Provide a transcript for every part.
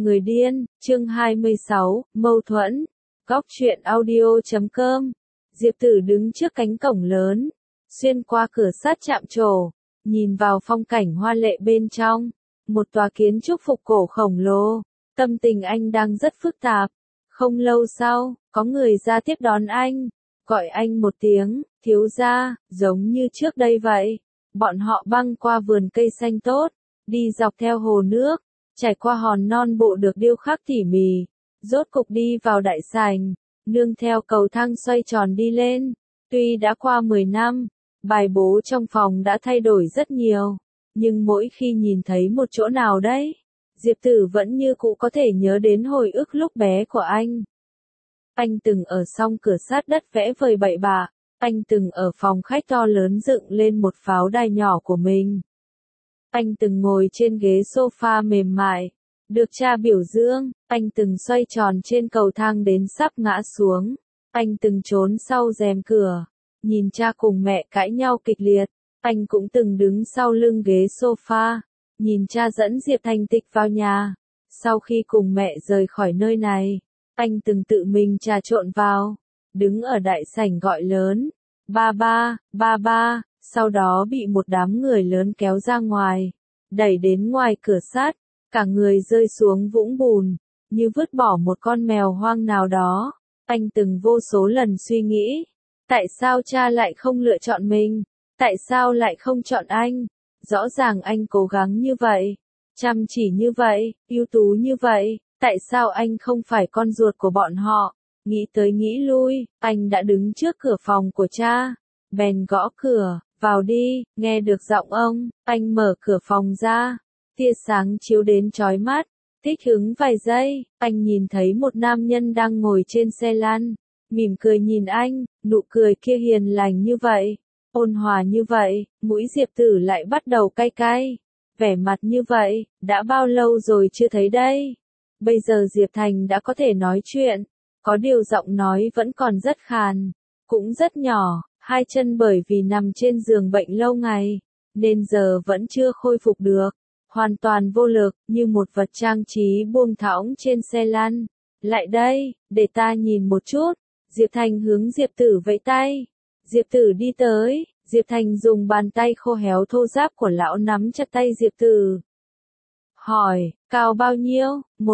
Người điên, chương 26, mâu thuẫn. Góc truyện audio.com. Diệp Tử đứng trước cánh cổng lớn, xuyên qua cửa sắt chạm trổ, nhìn vào phong cảnh hoa lệ bên trong, một tòa kiến trúc phục cổ khổng lồ. Tâm tình anh đang rất phức tạp. Không lâu sau, có người ra tiếp đón anh, gọi anh một tiếng, thiếu gia, giống như trước đây vậy. Bọn họ băng qua vườn cây xanh tốt, đi dọc theo hồ nước, trải qua hòn non bộ được điêu khắc tỉ mỉ, rốt cục đi vào đại sảnh, nương theo cầu thang xoay tròn đi lên. Tuy đã qua 10 năm, bài bố trong phòng đã thay đổi rất nhiều, nhưng mỗi khi nhìn thấy một chỗ nào đấy, Diệp Tử vẫn như cũ có thể nhớ đến hồi ức lúc bé của anh. Anh từng ở song cửa sát đất vẽ vời bậy bạ, anh từng ở phòng khách to lớn dựng lên một pháo đài nhỏ của mình. Anh từng ngồi trên ghế sofa mềm mại, được cha biểu dương, anh từng xoay tròn trên cầu thang đến sắp ngã xuống, anh từng trốn sau rèm cửa, nhìn cha cùng mẹ cãi nhau kịch liệt, anh cũng từng đứng sau lưng ghế sofa, nhìn cha dẫn Diệp Thành Tịch vào nhà. Sau khi cùng mẹ rời khỏi nơi này, anh từng tự mình trà trộn vào, đứng ở đại sảnh gọi lớn, ba ba, ba ba, sau đó bị một đám người lớn kéo ra ngoài, đẩy đến ngoài cửa sắt, cả người rơi xuống vũng bùn, như vứt bỏ một con mèo hoang nào đó. Anh từng vô số lần suy nghĩ, tại sao cha lại không lựa chọn mình, tại sao lại không chọn anh, rõ ràng anh cố gắng như vậy, chăm chỉ như vậy, ưu tú như vậy, tại sao anh không phải con ruột của bọn họ. Nghĩ tới nghĩ lui, anh đã đứng trước cửa phòng của cha, bèn gõ cửa, vào đi. Nghe được giọng ông, anh mở cửa phòng ra, tia sáng chiếu đến chói mắt. Thích hứng vài giây, anh nhìn thấy một nam nhân đang ngồi trên xe lăn, mỉm cười nhìn anh, nụ cười kia hiền lành như vậy, ôn hòa như vậy, mũi Diệp Tử lại bắt đầu cay cay. Vẻ mặt như vậy, đã bao lâu rồi chưa thấy đây? Bây giờ Diệp Thành đã có thể nói chuyện, có điều giọng nói vẫn còn rất khàn, cũng rất nhỏ, hai chân bởi vì nằm trên giường bệnh lâu ngày, nên giờ vẫn chưa khôi phục được, hoàn toàn vô lực, như một vật trang trí buông thõng trên xe lăn. Lại đây, để ta nhìn một chút. Diệp Thành hướng Diệp Tử vẫy tay. Diệp Tử đi tới, Diệp Thành dùng bàn tay khô héo thô ráp của lão nắm chặt tay Diệp Tử. Hỏi, cao bao nhiêu?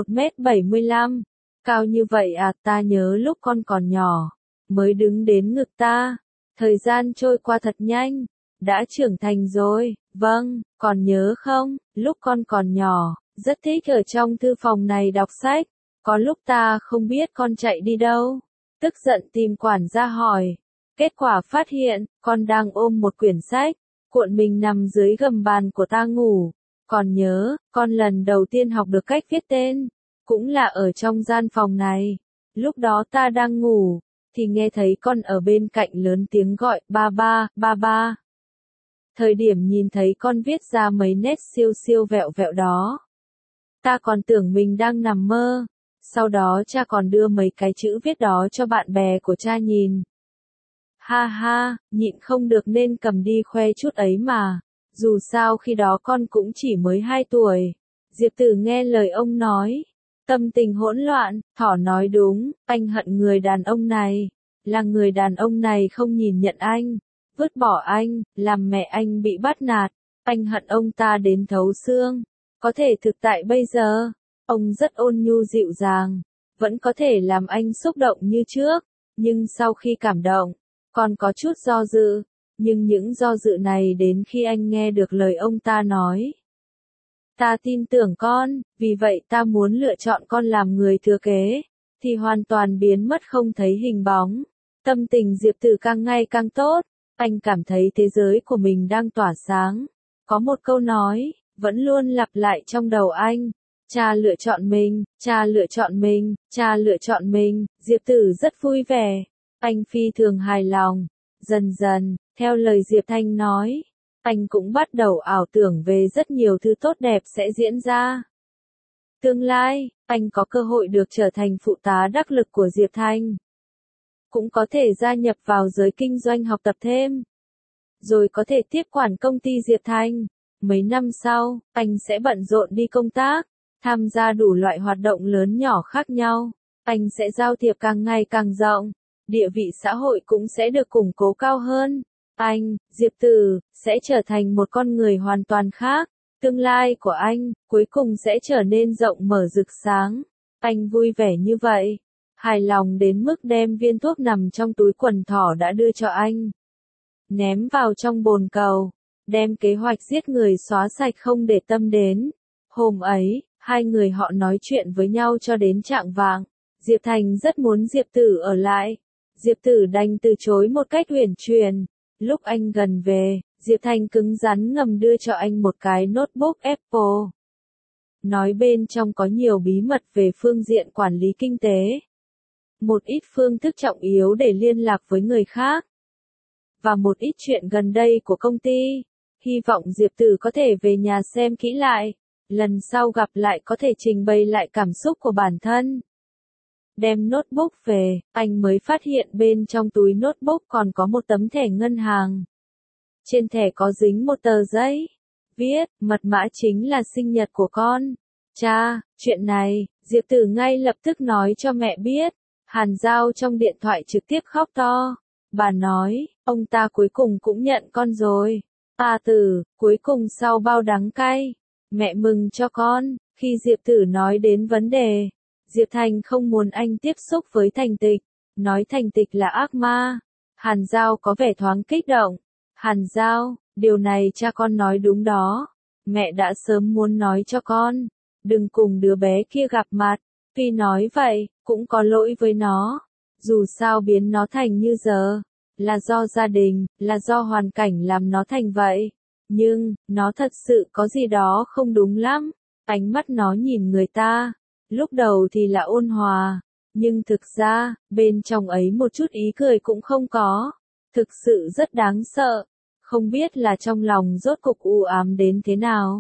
1m75. Cao như vậy à, ta nhớ lúc con còn nhỏ, mới đứng đến ngực ta. Thời gian trôi qua thật nhanh, đã trưởng thành rồi. Vâng, còn nhớ không, lúc con còn nhỏ, rất thích ở trong thư phòng này đọc sách. Có lúc ta không biết con chạy đi đâu, tức giận tìm quản gia hỏi. Kết quả phát hiện, con đang ôm một quyển sách, cuộn mình nằm dưới gầm bàn của ta ngủ. Còn nhớ, con lần đầu tiên học được cách viết tên, cũng là ở trong gian phòng này. Lúc đó ta đang ngủ, thì nghe thấy con ở bên cạnh lớn tiếng gọi, ba ba, ba ba. Thời điểm nhìn thấy con viết ra mấy nét siêu siêu vẹo vẹo đó, ta còn tưởng mình đang nằm mơ. Sau đó cha còn đưa mấy cái chữ viết đó cho bạn bè của cha nhìn. Ha ha, nhịn không được nên cầm đi khoe chút ấy mà. Dù sao khi đó con cũng chỉ mới 2 tuổi. Diệp Tử nghe lời ông nói, tâm tình hỗn loạn. Thỏ nói đúng, anh hận người đàn ông này, là người đàn ông này không nhìn nhận anh, vứt bỏ anh, làm mẹ anh bị bắt nạt. Anh hận ông ta đến thấu xương. Có thể thực tại bây giờ, ông rất ôn nhu dịu dàng, vẫn có thể làm anh xúc động như trước, nhưng sau khi cảm động, còn có chút do dự, nhưng những do dự này đến khi anh nghe được lời ông ta nói. Ta tin tưởng con, vì vậy ta muốn lựa chọn con làm người thừa kế, thì hoàn toàn biến mất không thấy hình bóng. Tâm tình Diệp Tử càng ngày càng tốt, anh cảm thấy thế giới của mình đang tỏa sáng. Có một câu nói, vẫn luôn lặp lại trong đầu anh. Cha lựa chọn mình, cha lựa chọn mình, cha lựa chọn mình. Diệp Tử rất vui vẻ, anh phi thường hài lòng. Dần dần, theo lời Diệp Thanh nói, anh cũng bắt đầu ảo tưởng về rất nhiều thứ tốt đẹp sẽ diễn ra. Tương lai, anh có cơ hội được trở thành phụ tá đắc lực của Diệp Thanh. Cũng có thể gia nhập vào giới kinh doanh học tập thêm. Rồi có thể tiếp quản công ty Diệp Thanh. Mấy năm sau, anh sẽ bận rộn đi công tác, tham gia đủ loại hoạt động lớn nhỏ khác nhau. Anh sẽ giao thiệp càng ngày càng rộng, địa vị xã hội cũng sẽ được củng cố cao hơn. Anh, Diệp Tử, sẽ trở thành một con người hoàn toàn khác. Tương lai của anh, cuối cùng sẽ trở nên rộng mở rực sáng. Anh vui vẻ như vậy, hài lòng đến mức đem viên thuốc nằm trong túi quần thỏ đã đưa cho anh, ném vào trong bồn cầu, đem kế hoạch giết người xóa sạch không để tâm đến. Hôm ấy, hai người họ nói chuyện với nhau cho đến chạng vạng. Diệp Thành rất muốn Diệp Tử ở lại. Diệp Tử đành từ chối một cách uyển chuyển. Lúc anh gần về, Diệp Thành cứng rắn ngầm đưa cho anh một cái notebook Apple. Nói bên trong có nhiều bí mật về phương diện quản lý kinh tế. Một ít phương thức trọng yếu để liên lạc với người khác. Và một ít chuyện gần đây của công ty. Hy vọng Diệp Tử có thể về nhà xem kỹ lại. Lần sau gặp lại có thể trình bày lại cảm xúc của bản thân. Đem notebook về, anh mới phát hiện bên trong túi notebook còn có một tấm thẻ ngân hàng. Trên thẻ có dính một tờ giấy. Viết, mật mã chính là sinh nhật của con. Cha, chuyện này, Diệp Tử ngay lập tức nói cho mẹ biết. Hàn Giao trong điện thoại trực tiếp khóc to. Bà nói, ông ta cuối cùng cũng nhận con rồi. A Tử, cuối cùng sau bao đắng cay. Mẹ mừng cho con. Khi Diệp Tử nói đến vấn đề, Diệp Thành không muốn anh tiếp xúc với Thành Tịch. Nói Thành Tịch là ác ma. Hàn Giao có vẻ thoáng kích động. Hàn Giao, điều này cha con nói đúng đó. Mẹ đã sớm muốn nói cho con. Đừng cùng đứa bé kia gặp mặt. Tuy nói vậy, cũng có lỗi với nó. Dù sao biến nó thành như giờ. Là do gia đình, là do hoàn cảnh làm nó thành vậy. Nhưng, nó thật sự có gì đó không đúng lắm. Ánh mắt nó nhìn người ta. Lúc đầu thì là ôn hòa. Nhưng thực ra, bên trong ấy một chút ý cười cũng không có. Thực sự rất đáng sợ. Không biết là trong lòng rốt cục u ám đến thế nào.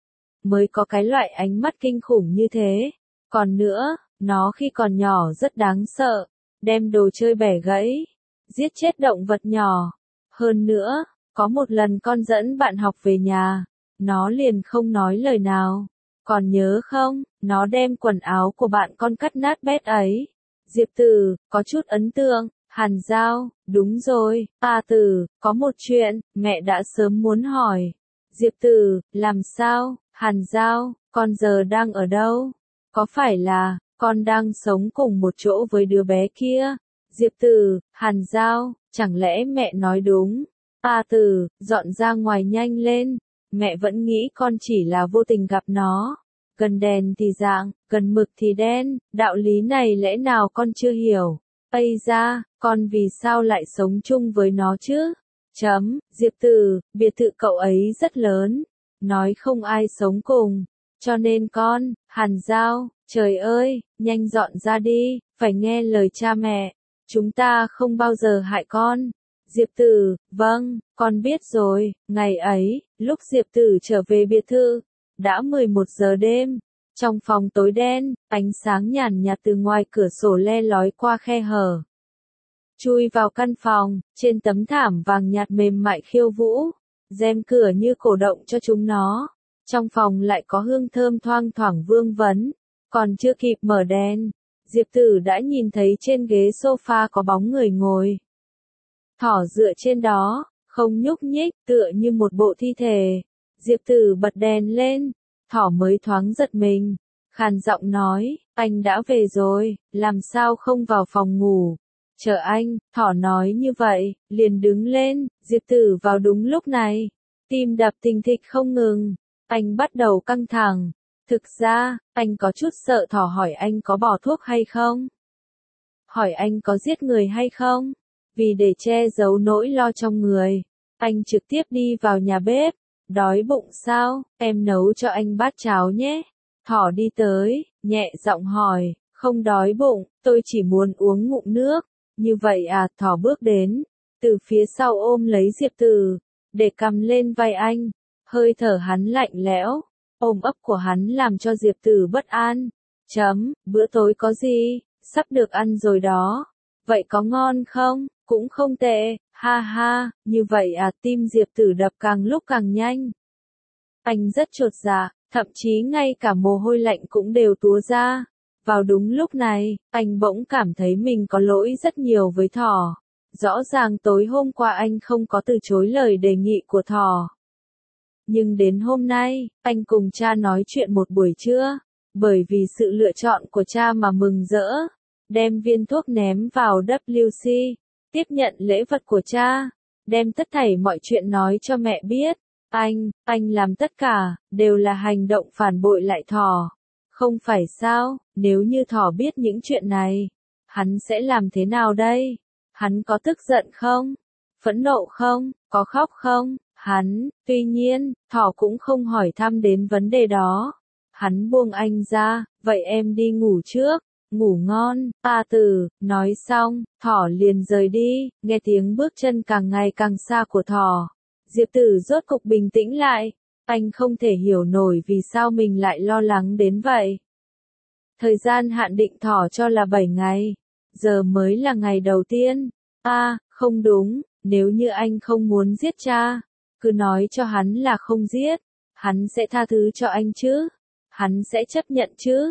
Mới có cái loại ánh mắt kinh khủng như thế. Còn nữa, nó khi còn nhỏ rất đáng sợ. Đem đồ chơi bẻ gãy. Giết chết động vật nhỏ. Hơn nữa, có một lần con dẫn bạn học về nhà. Nó liền không nói lời nào. Còn nhớ không, nó đem quần áo của bạn con cắt nát bét ấy. Diệp Tử, có chút ấn tượng. Hàn Giao, đúng rồi, A Tử, có một chuyện, mẹ đã sớm muốn hỏi. Diệp Tử, làm sao? Hàn Giao, con giờ đang ở đâu? Có phải là, con đang sống cùng một chỗ với đứa bé kia? Diệp Tử, Hàn Giao, chẳng lẽ mẹ nói đúng? A Tử, dọn ra ngoài nhanh lên. Mẹ vẫn nghĩ con chỉ là vô tình gặp nó. Gần đèn thì dạng, gần mực thì đen, đạo lý này lẽ nào con chưa hiểu? Ây da, con vì sao lại sống chung với nó chứ? Diệp Tử, biệt thự cậu ấy rất lớn. Nói không ai sống cùng. Cho nên con, Hàn Giao, trời ơi, nhanh dọn ra đi, phải nghe lời cha mẹ. Chúng ta không bao giờ hại con. Diệp Tử, vâng, con biết rồi. Ngày ấy, lúc Diệp Tử trở về biệt thự, đã 11 giờ đêm. Trong phòng tối đen, ánh sáng nhàn nhạt từ ngoài cửa sổ le lói qua khe hở. Chui vào căn phòng, trên tấm thảm vàng nhạt mềm mại khiêu vũ. Rèm cửa như cổ động cho chúng nó. Trong phòng lại có hương thơm thoang thoảng vương vấn. Còn chưa kịp mở đèn, Diệp Tử đã nhìn thấy trên ghế sofa có bóng người ngồi. Thỏ dựa trên đó, không nhúc nhích, tựa như một bộ thi thể. Diệp Tử bật đèn lên, thỏ mới thoáng giật mình. Khàn giọng nói, anh đã về rồi, làm sao không vào phòng ngủ? Chờ anh, thỏ nói như vậy, liền đứng lên. Diệp Tử vào đúng lúc này. Tim đập thình thịch không ngừng. Anh bắt đầu căng thẳng. Thực ra, anh có chút sợ thỏ hỏi anh có bỏ thuốc hay không? Hỏi anh có giết người hay không? Vì để che giấu nỗi lo trong người, anh trực tiếp đi vào nhà bếp. Đói bụng sao? Em nấu cho anh bát cháo nhé. Thỏ đi tới, nhẹ giọng hỏi, không đói bụng, tôi chỉ muốn uống ngụm nước. Như vậy à? Thỏ bước đến, từ phía sau ôm lấy Diệp Tử, để cầm lên vai anh. Hơi thở hắn lạnh lẽo, ôm ấp của hắn làm cho Diệp Tử bất an. Bữa tối có gì? Sắp được ăn rồi đó. Vậy có ngon không? Cũng không tệ, ha ha, như vậy à? Tim Diệp Tử đập càng lúc càng nhanh. Anh rất chột dạ, thậm chí ngay cả mồ hôi lạnh cũng đều túa ra. Vào đúng lúc này, anh bỗng cảm thấy mình có lỗi rất nhiều với thỏ. Rõ ràng tối hôm qua anh không có từ chối lời đề nghị của thỏ. Nhưng đến hôm nay, anh cùng cha nói chuyện một buổi trưa, bởi vì sự lựa chọn của cha mà mừng rỡ, đem viên thuốc ném vào WC, tiếp nhận lễ vật của cha, đem tất thảy mọi chuyện nói cho mẹ biết. Anh làm tất cả, đều là hành động phản bội lại thỏ. Không phải sao, nếu như thỏ biết những chuyện này, hắn sẽ làm thế nào đây? Hắn có tức giận không? Phẫn nộ không? Có khóc không? Tuy nhiên, thỏ cũng không hỏi thăm đến vấn đề đó. Hắn buông anh ra, vậy em đi ngủ trước, ngủ ngon, A Tử, nói xong, thỏ liền rời đi, nghe tiếng bước chân càng ngày càng xa của thỏ. Diệp Tử rốt cục bình tĩnh lại, anh không thể hiểu nổi vì sao mình lại lo lắng đến vậy. Thời gian hạn định thỏ cho là 7 ngày, giờ mới là ngày đầu tiên. Không đúng, nếu như anh không muốn giết cha, cứ nói cho hắn là không giết, hắn sẽ tha thứ cho anh chứ, hắn sẽ chấp nhận chứ.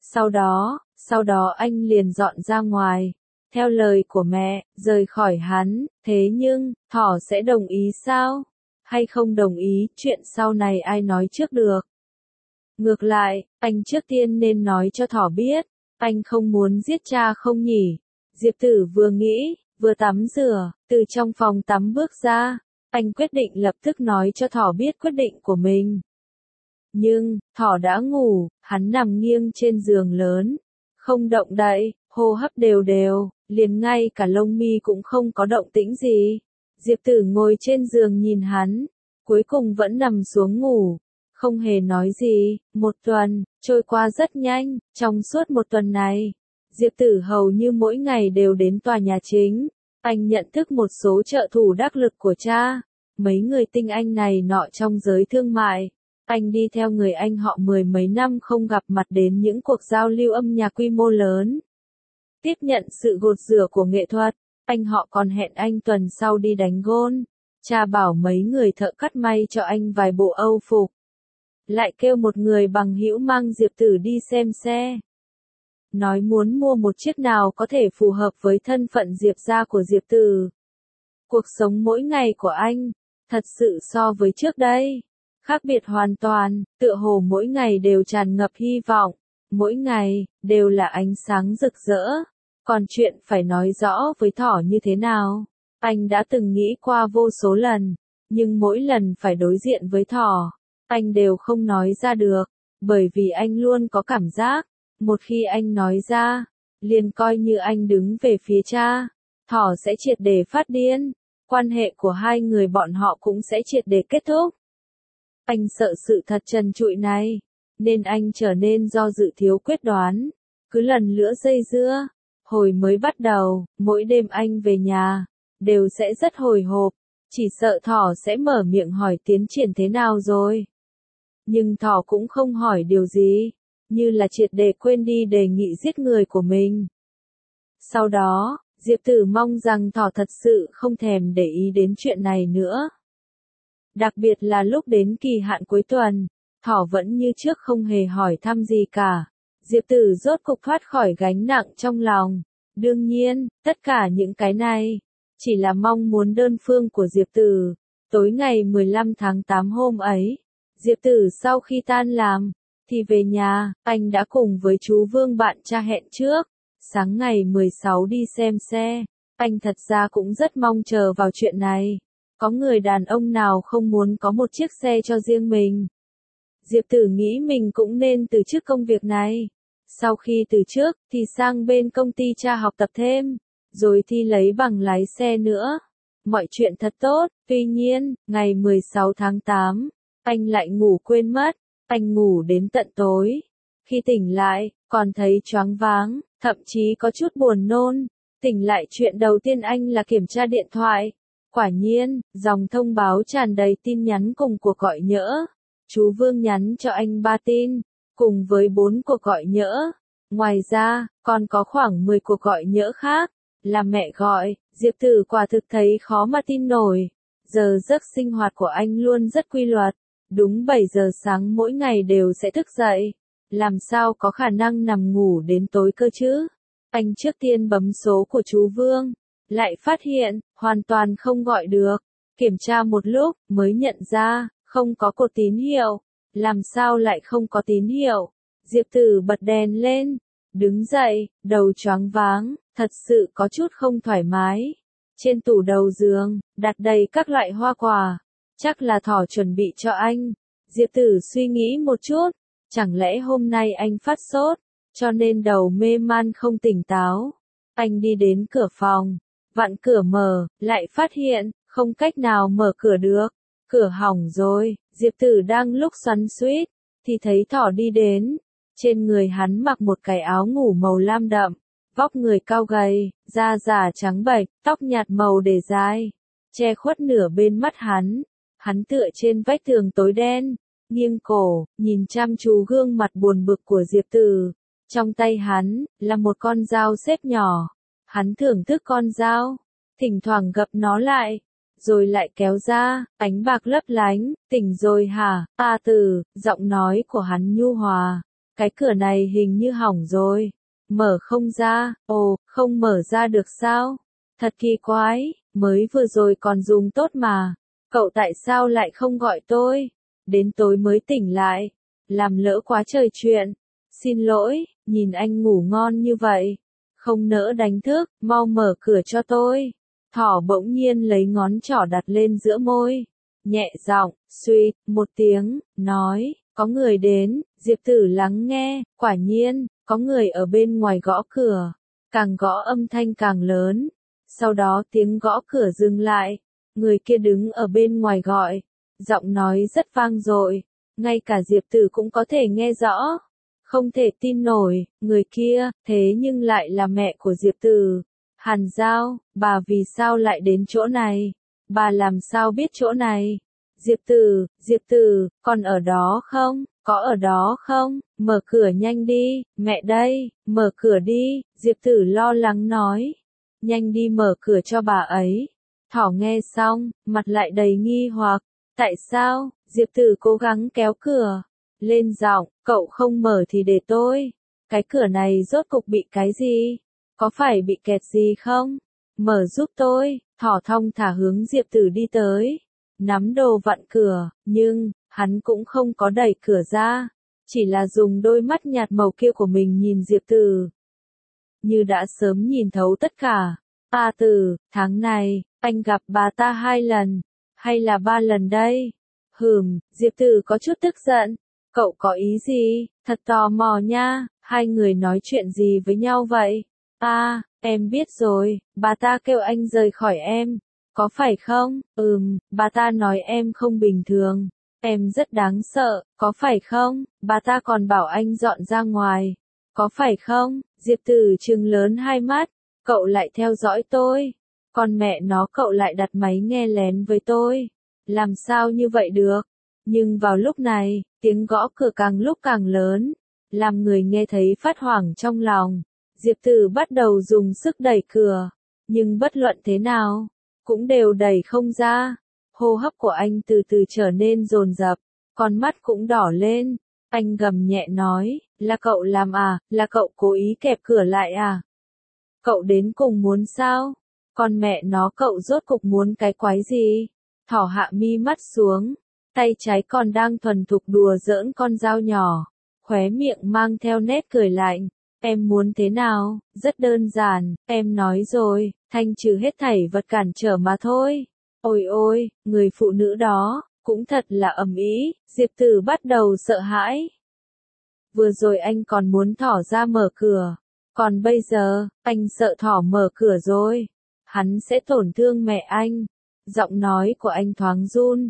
Sau đó anh liền dọn ra ngoài, theo lời của mẹ, rời khỏi hắn, thế nhưng, thỏ sẽ đồng ý sao? Hay không đồng ý, chuyện sau này ai nói trước được? Ngược lại, anh trước tiên nên nói cho thỏ biết, anh không muốn giết cha không nhỉ? Diệp Tử vừa nghĩ, vừa tắm rửa, từ trong phòng tắm bước ra, anh quyết định lập tức nói cho thỏ biết quyết định của mình. Nhưng, thỏ đã ngủ, hắn nằm nghiêng trên giường lớn, không động đậy, hô hấp đều đều, liền ngay cả lông mi cũng không có động tĩnh gì. Diệp Tử ngồi trên giường nhìn hắn, cuối cùng vẫn nằm xuống ngủ, không hề nói gì. Một tuần, trôi qua rất nhanh, trong suốt một tuần này, Diệp Tử hầu như mỗi ngày đều đến tòa nhà chính. Anh nhận thức một số trợ thủ đắc lực của cha, mấy người tinh anh này nọ trong giới thương mại. Anh đi theo người anh họ 10 mấy năm không gặp mặt đến những cuộc giao lưu âm nhạc quy mô lớn. Tiếp nhận sự gột rửa của nghệ thuật, anh họ còn hẹn anh tuần sau đi đánh gôn. Cha bảo mấy người thợ cắt may cho anh vài bộ Âu phục. Lại kêu một người bằng hữu mang Diệp Tử đi xem xe. Nói muốn mua một chiếc nào có thể phù hợp với thân phận Diệp gia của Diệp Tử. Cuộc sống mỗi ngày của anh, thật sự so với trước đây, khác biệt hoàn toàn, tựa hồ mỗi ngày đều tràn ngập hy vọng, mỗi ngày, đều là ánh sáng rực rỡ. Còn chuyện phải nói rõ với thỏ như thế nào, anh đã từng nghĩ qua vô số lần, nhưng mỗi lần phải đối diện với thỏ, anh đều không nói ra được, bởi vì anh luôn có cảm giác, một khi anh nói ra, liền coi như anh đứng về phía cha, thỏ sẽ triệt để phát điên, quan hệ của hai người bọn họ cũng sẽ triệt để kết thúc. Anh sợ sự thật trần trụi này, nên anh trở nên do dự thiếu quyết đoán, cứ lần nữa dây dưa. Hồi mới bắt đầu, mỗi đêm anh về nhà, đều sẽ rất hồi hộp, chỉ sợ thỏ sẽ mở miệng hỏi tiến triển thế nào rồi. Nhưng thỏ cũng không hỏi điều gì, như là triệt để quên đi đề nghị giết người của mình. Sau đó, Diệp Tử mong rằng thỏ thật sự không thèm để ý đến chuyện này nữa. Đặc biệt là lúc đến kỳ hạn cuối tuần, thỏ vẫn như trước không hề hỏi thăm gì cả. Diệp Tử rốt cục thoát khỏi gánh nặng trong lòng. Đương nhiên, tất cả những cái này, chỉ là mong muốn đơn phương của Diệp Tử. Tối ngày 15 tháng 8 hôm ấy, Diệp Tử sau khi tan làm, thì về nhà, anh đã cùng với chú Vương bạn cha hẹn trước. Sáng ngày 16 đi xem xe, anh thật ra cũng rất mong chờ vào chuyện này. Có người đàn ông nào không muốn có một chiếc xe cho riêng mình. Diệp Tử nghĩ mình cũng nên từ chức công việc này. Sau khi từ chức, thì sang bên công ty cha học tập thêm, rồi thi lấy bằng lái xe nữa. Mọi chuyện thật tốt, tuy nhiên, ngày 16 tháng 8, anh lại ngủ quên mất, anh ngủ đến tận tối. Khi tỉnh lại, còn thấy choáng váng, thậm chí có chút buồn nôn. Tỉnh lại chuyện đầu tiên anh là kiểm tra điện thoại. Quả nhiên, dòng thông báo tràn đầy tin nhắn cùng cuộc gọi nhỡ. Chú Vương nhắn cho anh 3 tin, cùng với 4 cuộc gọi nhỡ. Ngoài ra, còn có khoảng 10 cuộc gọi nhỡ khác, là mẹ gọi. Diệp Tử quả thực thấy khó mà tin nổi. Giờ giấc sinh hoạt của anh luôn rất quy luật, Đúng 7 giờ sáng mỗi ngày đều sẽ thức dậy. Làm sao có khả năng nằm ngủ đến tối cơ chứ? Anh trước tiên bấm số của chú Vương, lại phát hiện, hoàn toàn không gọi được. Kiểm tra một lúc, mới nhận ra, không có cột tín hiệu. Làm sao lại không có tín hiệu? Diệp Tử bật đèn lên, đứng dậy, đầu choáng váng, thật sự có chút không thoải mái. Trên tủ đầu giường, đặt đầy các loại hoa quả. Chắc là thỏ chuẩn bị cho anh. Diệp Tử suy nghĩ một chút, chẳng lẽ hôm nay anh phát sốt, cho nên đầu mê man không tỉnh táo. Anh đi đến cửa phòng, vặn cửa mở, lại phát hiện, không cách nào mở cửa được. Cửa hỏng rồi, Diệp Tử đang lúc xoắn xuýt, thì thấy thỏ đi đến. Trên người hắn mặc một cái áo ngủ màu lam đậm, vóc người cao gầy, da giả trắng bệch, tóc nhạt màu để dài, che khuất nửa bên mắt hắn. Hắn tựa trên vách tường tối đen, nghiêng cổ, nhìn chăm chú gương mặt buồn bực của Diệp Tử. Trong tay hắn, là một con dao xếp nhỏ. Hắn thưởng thức con dao, thỉnh thoảng gập nó lại, rồi lại kéo ra, ánh bạc lấp lánh, tỉnh rồi hả, A Tử, giọng nói của hắn nhu hòa. Cái cửa này hình như hỏng rồi, mở không ra, ồ, không mở ra được sao? Thật kỳ quái, mới vừa rồi còn dùng tốt mà. Cậu tại sao lại không gọi tôi? Đến tối mới tỉnh lại, làm lỡ quá trời chuyện. Xin lỗi, nhìn anh ngủ ngon như vậy, không nỡ đánh thức, mau mở cửa cho tôi. Thỏ bỗng nhiên lấy ngón trỏ đặt lên giữa môi, nhẹ giọng, suýt, một tiếng, nói, có người đến. Diệp Tử lắng nghe, quả nhiên, có người ở bên ngoài gõ cửa, càng gõ âm thanh càng lớn. Sau đó tiếng gõ cửa dừng lại, người kia đứng ở bên ngoài gọi, giọng nói rất vang dội, ngay cả Diệp Tử cũng có thể nghe rõ. Không thể tin nổi, người kia, thế nhưng lại là mẹ của Diệp Tử. Hàn Giao, bà vì sao lại đến chỗ này? Bà làm sao biết chỗ này? Diệp Tử, con ở đó không? Có ở đó không? Mở cửa nhanh đi, mẹ đây, mở cửa đi, Diệp Tử lo lắng nói. Nhanh đi mở cửa cho bà ấy. Thỏ nghe xong, mặt lại đầy nghi hoặc. Tại sao? Diệp Tử cố gắng kéo cửa lên giọng, cậu không mở thì để tôi. Cái cửa này rốt cục bị cái gì? Có phải bị kẹt gì không? Mở giúp tôi. Thỏ thong thả hướng Diệp Tử đi tới, nắm đồ vặn cửa, nhưng hắn cũng không có đẩy cửa ra, chỉ là dùng đôi mắt nhạt màu kia của mình nhìn Diệp Tử. Như đã sớm nhìn thấu tất cả. A Tử, tháng này, anh gặp bà ta 2 lần, hay là 3 lần đây? Diệp Tử có chút tức giận. Cậu có ý gì? Thật tò mò nha, hai người nói chuyện gì với nhau vậy? Em biết rồi, bà ta kêu anh rời khỏi em. Có phải không? Bà ta nói em không bình thường. Em rất đáng sợ, có phải không? Bà ta còn bảo anh dọn ra ngoài. Có phải không? Diệp Tử trừng lớn hai mắt. Cậu lại theo dõi tôi. Còn mẹ nó cậu lại đặt máy nghe lén với tôi. Làm sao như vậy được? Nhưng vào lúc này, tiếng gõ cửa càng lúc càng lớn, làm người nghe thấy phát hoảng trong lòng. Diệp Tử bắt đầu dùng sức đẩy cửa, nhưng bất luận thế nào, cũng đều đẩy không ra. Hô hấp của anh từ từ trở nên dồn dập, con mắt cũng đỏ lên. Anh gầm nhẹ nói, là cậu làm à, là cậu cố ý kẹp cửa lại à? Cậu đến cùng muốn sao? Con mẹ nó cậu rốt cục muốn cái quái gì? Thỏ hạ mi mắt xuống, tay trái còn đang thuần thục đùa giỡn con dao nhỏ, khóe miệng mang theo nét cười lạnh. Em muốn thế nào? Rất đơn giản, em nói rồi, thanh trừ hết thảy vật cản trở mà thôi. Ôi ôi, người phụ nữ đó, cũng thật là ầm ĩ. Diệp Tử bắt đầu sợ hãi. Vừa rồi anh còn muốn thỏ ra mở cửa, còn bây giờ, anh sợ thỏ mở cửa rồi. Hắn sẽ tổn thương mẹ anh. Giọng nói của anh thoáng run.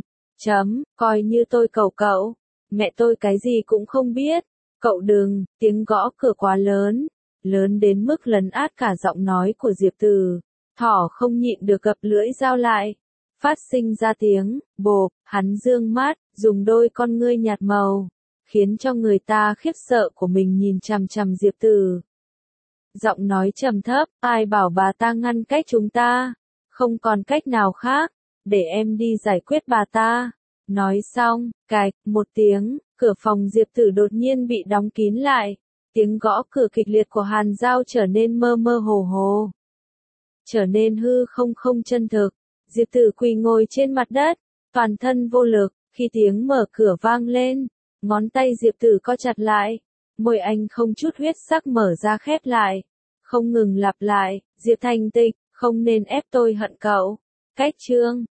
Coi như tôi cầu cậu. Mẹ tôi cái gì cũng không biết. Cậu đừng, tiếng gõ cửa quá lớn. Lớn đến mức lấn át cả giọng nói của Diệp Tử. Thỏ không nhịn được gập lưỡi dao lại. Phát sinh ra tiếng, bộp, hắn dương mắt, dùng đôi con ngươi nhạt màu, khiến cho người ta khiếp sợ của mình nhìn chằm chằm Diệp Tử. Giọng nói trầm thấp, ai bảo bà ta ngăn cách chúng ta? Không còn cách nào khác, để em đi giải quyết bà ta. Nói xong, cạch, một tiếng, cửa phòng Diệp Tử đột nhiên bị đóng kín lại. Tiếng gõ cửa kịch liệt của Hàn Giao trở nên mơ mơ hồ hồ. Trở nên hư không chân thực. Diệp Tử quỳ ngồi trên mặt đất, toàn thân vô lực, khi tiếng mở cửa vang lên, ngón tay Diệp Tử co chặt lại, môi anh không chút huyết sắc mở ra khép lại, không ngừng lặp lại, Diệp Thành Tịch, không nên ép tôi hận cậu. Cách chương